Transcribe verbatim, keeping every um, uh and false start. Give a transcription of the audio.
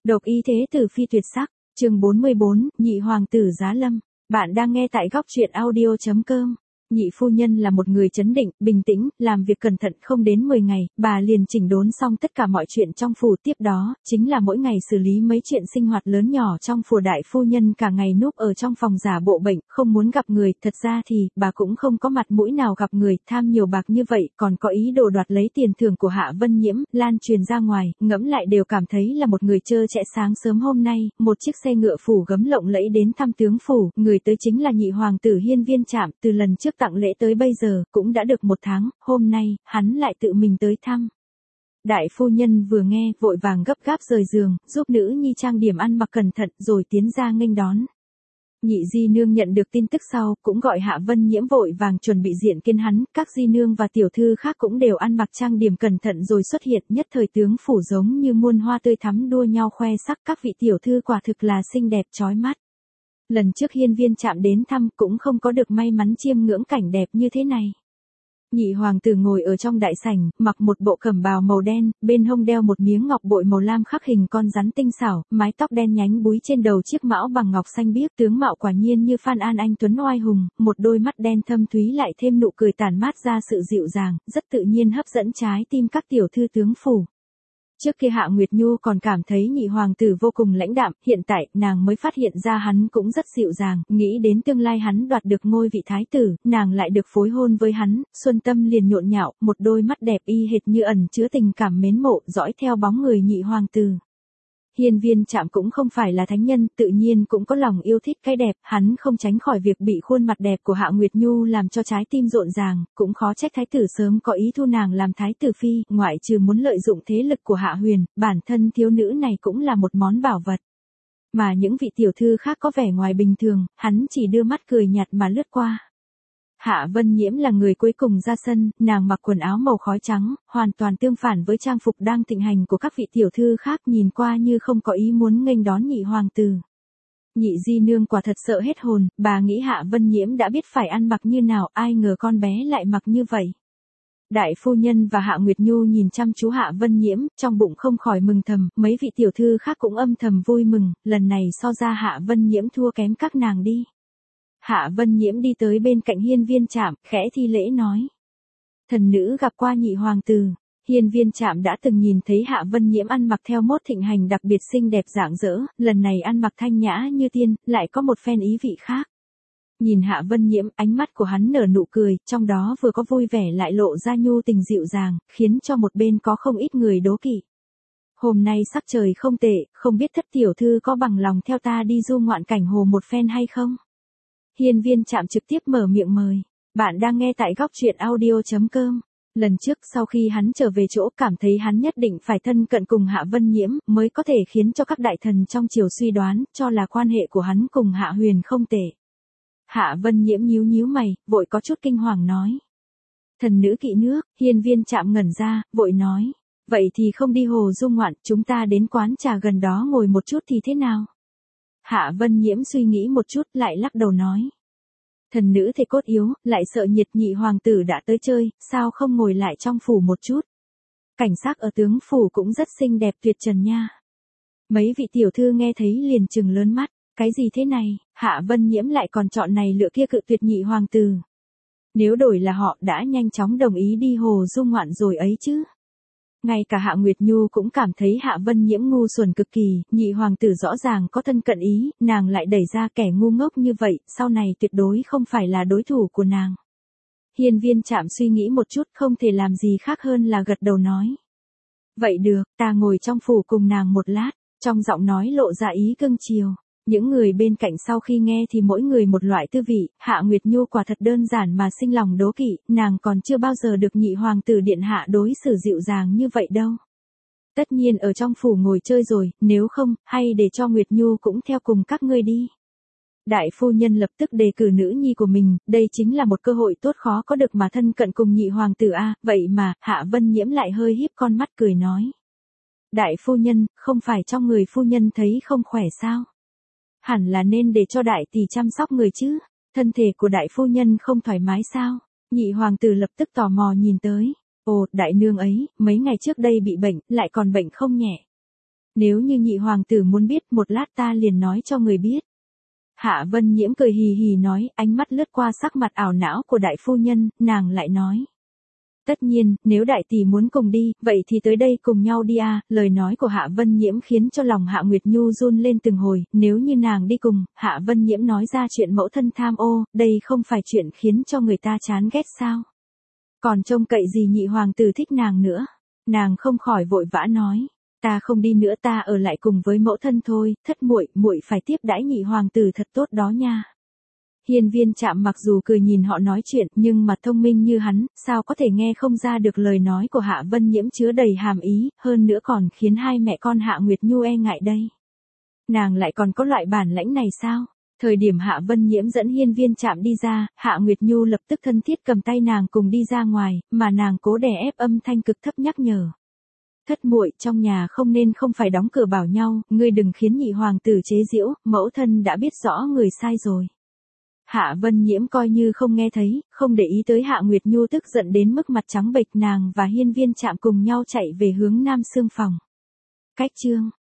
Độc ý thế tử phi tuyệt sắc, chương bốn mươi bốn, nhị hoàng tử giá lâm. Bạn đang nghe tại góc truyện audio chấm com. Nhị phu nhân là một người trấn định, bình tĩnh, làm việc cẩn thận, không đến mười ngày, bà liền chỉnh đốn xong tất cả mọi chuyện trong phủ. Tiếp đó, chính là mỗi ngày xử lý mấy chuyện sinh hoạt lớn nhỏ trong phủ. Đại phu nhân cả ngày núp ở trong phòng giả bộ bệnh, không muốn gặp người. Thật ra thì, bà cũng không có mặt mũi nào gặp người. Tham nhiều bạc như vậy, còn có ý đồ đoạt lấy tiền thưởng của Hạ Vân Nhiễm, lan truyền ra ngoài, ngẫm lại đều cảm thấy là một người trơ trẽ. Sáng sớm hôm nay, một chiếc xe ngựa phủ gấm lộng lẫy đến thăm tướng phủ, người tới chính là nhị hoàng tử Hiên Viên Trạm. Từ lần trước tặng lễ tới bây giờ, cũng đã được một tháng, hôm nay, hắn lại tự mình tới thăm. Đại phu nhân vừa nghe, vội vàng gấp gáp rời giường, giúp nữ nhi trang điểm ăn mặc cẩn thận, rồi tiến ra nghênh đón. Nhị di nương nhận được tin tức sau, cũng gọi Hạ Vân Nhiễm vội vàng chuẩn bị diện kiến hắn. Các di nương và tiểu thư khác cũng đều ăn mặc trang điểm cẩn thận rồi xuất hiện. Nhất thời tướng phủ giống như muôn hoa tươi thắm đua nhau khoe sắc. Các vị tiểu thư quả thực là xinh đẹp chói mắt. Lần trước Hiên Viên Trạm đến thăm cũng không có được may mắn chiêm ngưỡng cảnh đẹp như thế này. Nhị hoàng tử ngồi ở trong đại sảnh, mặc một bộ cẩm bào màu đen, bên hông đeo một miếng ngọc bội màu lam khắc hình con rắn tinh xảo, mái tóc đen nhánh búi trên đầu chiếc mão bằng ngọc xanh biếc, tướng mạo quả nhiên như Phan An Anh tuấn oai hùng, một đôi mắt đen thâm thúy lại thêm nụ cười tản mát ra sự dịu dàng, rất tự nhiên hấp dẫn trái tim các tiểu thư tướng phủ. Trước kia Hạ Nguyệt Nhu còn cảm thấy nhị hoàng tử vô cùng lãnh đạm, hiện tại, nàng mới phát hiện ra hắn cũng rất dịu dàng, nghĩ đến tương lai hắn đoạt được ngôi vị thái tử, nàng lại được phối hôn với hắn, xuân tâm liền nhộn nhạo, một đôi mắt đẹp y hệt như ẩn chứa tình cảm mến mộ, dõi theo bóng người nhị hoàng tử. Hiên Viên Trạm cũng không phải là thánh nhân, tự nhiên cũng có lòng yêu thích cái đẹp, hắn không tránh khỏi việc bị khuôn mặt đẹp của Hạ Nguyệt Nhu làm cho trái tim rộn ràng, cũng khó trách thái tử sớm có ý thu nàng làm thái tử phi, ngoại trừ muốn lợi dụng thế lực của Hạ Huyền, bản thân thiếu nữ này cũng là một món bảo vật. Mà những vị tiểu thư khác có vẻ ngoài bình thường, hắn chỉ đưa mắt cười nhạt mà lướt qua. Hạ Vân Nhiễm là người cuối cùng ra sân, nàng mặc quần áo màu khói trắng, hoàn toàn tương phản với trang phục đang thịnh hành của các vị tiểu thư khác, nhìn qua như không có ý muốn nghênh đón nhị hoàng tử. Nhị di nương quả thật sợ hết hồn, bà nghĩ Hạ Vân Nhiễm đã biết phải ăn mặc như nào, ai ngờ con bé lại mặc như vậy. Đại phu nhân và Hạ Nguyệt Nhu nhìn chăm chú Hạ Vân Nhiễm, trong bụng không khỏi mừng thầm, mấy vị tiểu thư khác cũng âm thầm vui mừng, lần này so ra Hạ Vân Nhiễm thua kém các nàng đi. Hạ Vân Nhiễm đi tới bên cạnh Hiên Viên Trạm, khẽ thi lễ nói. Thần nữ gặp qua nhị hoàng tử. Hiên Viên Trạm đã từng nhìn thấy Hạ Vân Nhiễm ăn mặc theo mốt thịnh hành đặc biệt xinh đẹp rạng rỡ, lần này ăn mặc thanh nhã như tiên, lại có một phen ý vị khác. Nhìn Hạ Vân Nhiễm, ánh mắt của hắn nở nụ cười, trong đó vừa có vui vẻ lại lộ ra nhu tình dịu dàng, khiến cho một bên có không ít người đố kỵ. Hôm nay sắc trời không tệ, không biết thất tiểu thư có bằng lòng theo ta đi du ngoạn cảnh hồ một phen hay không? Hiên Viên Trạm trực tiếp mở miệng mời. Bạn đang nghe tại góc truyện audio chấm com. Lần trước sau khi hắn trở về chỗ cảm thấy hắn nhất định phải thân cận cùng Hạ Vân Nhiễm mới có thể khiến cho các đại thần trong triều suy đoán cho là quan hệ của hắn cùng Hạ Huyền không tệ. Hạ Vân Nhiễm nhíu nhíu mày, vội có chút kinh hoàng nói. Thần nữ kỵ nước. Hiên Viên Trạm ngẩn ra, vội nói. Vậy thì không đi hồ du ngoạn, chúng ta đến quán trà gần đó ngồi một chút thì thế nào? Hạ Vân Nhiễm suy nghĩ một chút lại lắc đầu nói. Thần nữ thể cốt yếu, lại sợ nhiệt, nhị hoàng tử đã tới chơi, sao không ngồi lại trong phủ một chút? Cảnh sắc ở tướng phủ cũng rất xinh đẹp tuyệt trần nha. Mấy vị tiểu thư nghe thấy liền trừng lớn mắt, cái gì thế này, Hạ Vân Nhiễm lại còn chọn này lựa kia cự tuyệt nhị hoàng tử. Nếu đổi là họ đã nhanh chóng đồng ý đi hồ du ngoạn rồi ấy chứ. Ngay cả Hạ Nguyệt Nhu cũng cảm thấy Hạ Vân Nhiễm ngu xuẩn cực kỳ, nhị hoàng tử rõ ràng có thân cận ý, nàng lại đẩy ra kẻ ngu ngốc như vậy, sau này tuyệt đối không phải là đối thủ của nàng. Hiên Viên Trạm suy nghĩ một chút, không thể làm gì khác hơn là gật đầu nói. Vậy được, ta ngồi trong phủ cùng nàng một lát, trong giọng nói lộ ra ý cưng chiều. Những người bên cạnh sau khi nghe thì mỗi người một loại tư vị, Hạ Nguyệt Nhu quả thật đơn giản mà sinh lòng đố kỵ, nàng còn chưa bao giờ được nhị hoàng tử điện hạ đối xử dịu dàng như vậy đâu. Tất nhiên ở trong phủ ngồi chơi rồi, nếu không, hay để cho Nguyệt Nhu cũng theo cùng các ngươi đi. Đại phu nhân lập tức đề cử nữ nhi của mình, đây chính là một cơ hội tốt khó có được mà thân cận cùng nhị hoàng tử a, vậy mà, Hạ Vân Nhiễm lại hơi híp con mắt cười nói. Đại phu nhân, không phải trong người phu nhân thấy không khỏe sao? Hẳn là nên để cho đại tỷ chăm sóc người chứ, thân thể của đại phu nhân không thoải mái sao? Nhị hoàng tử lập tức tò mò nhìn tới. Ồ, đại nương ấy, mấy ngày trước đây bị bệnh, lại còn bệnh không nhẹ. Nếu như nhị hoàng tử muốn biết một lát ta liền nói cho người biết. Hạ Vân Nhiễm cười hì hì nói, ánh mắt lướt qua sắc mặt ảo não của đại phu nhân, nàng lại nói. Tất nhiên, nếu đại tỷ muốn cùng đi, vậy thì tới đây cùng nhau đi à, lời nói của Hạ Vân Nhiễm khiến cho lòng Hạ Nguyệt Nhu run lên từng hồi, nếu như nàng đi cùng, Hạ Vân Nhiễm nói ra chuyện mẫu thân tham ô, đây không phải chuyện khiến cho người ta chán ghét sao. Còn trông cậy gì nhị hoàng tử thích nàng nữa, nàng không khỏi vội vã nói. Ta không đi nữa, ta ở lại cùng với mẫu thân thôi, thất muội, muội phải tiếp đãi nhị hoàng tử thật tốt đó nha. Hiên Viên Trạm mặc dù cười nhìn họ nói chuyện, nhưng mà thông minh như hắn, sao có thể nghe không ra được lời nói của Hạ Vân Nhiễm chứa đầy hàm ý, hơn nữa còn khiến hai mẹ con Hạ Nguyệt Nhu e ngại đây. Nàng lại còn có loại bản lãnh này sao? Thời điểm Hạ Vân Nhiễm dẫn Hiên Viên Trạm đi ra, Hạ Nguyệt Nhu lập tức thân thiết cầm tay nàng cùng đi ra ngoài, mà nàng cố đè ép âm thanh cực thấp nhắc nhở. Thất muội, trong nhà không nên không phải đóng cửa bảo nhau, ngươi đừng khiến nhị hoàng tử chế giễu, mẫu thân đã biết rõ người sai rồi. Hạ Vân Nhiễm coi như không nghe thấy, không để ý tới Hạ Nguyệt Nhu tức giận đến mức mặt trắng bệch, nàng và Hiên Viên Trạm cùng nhau chạy về hướng Nam Xương phòng. Cách chương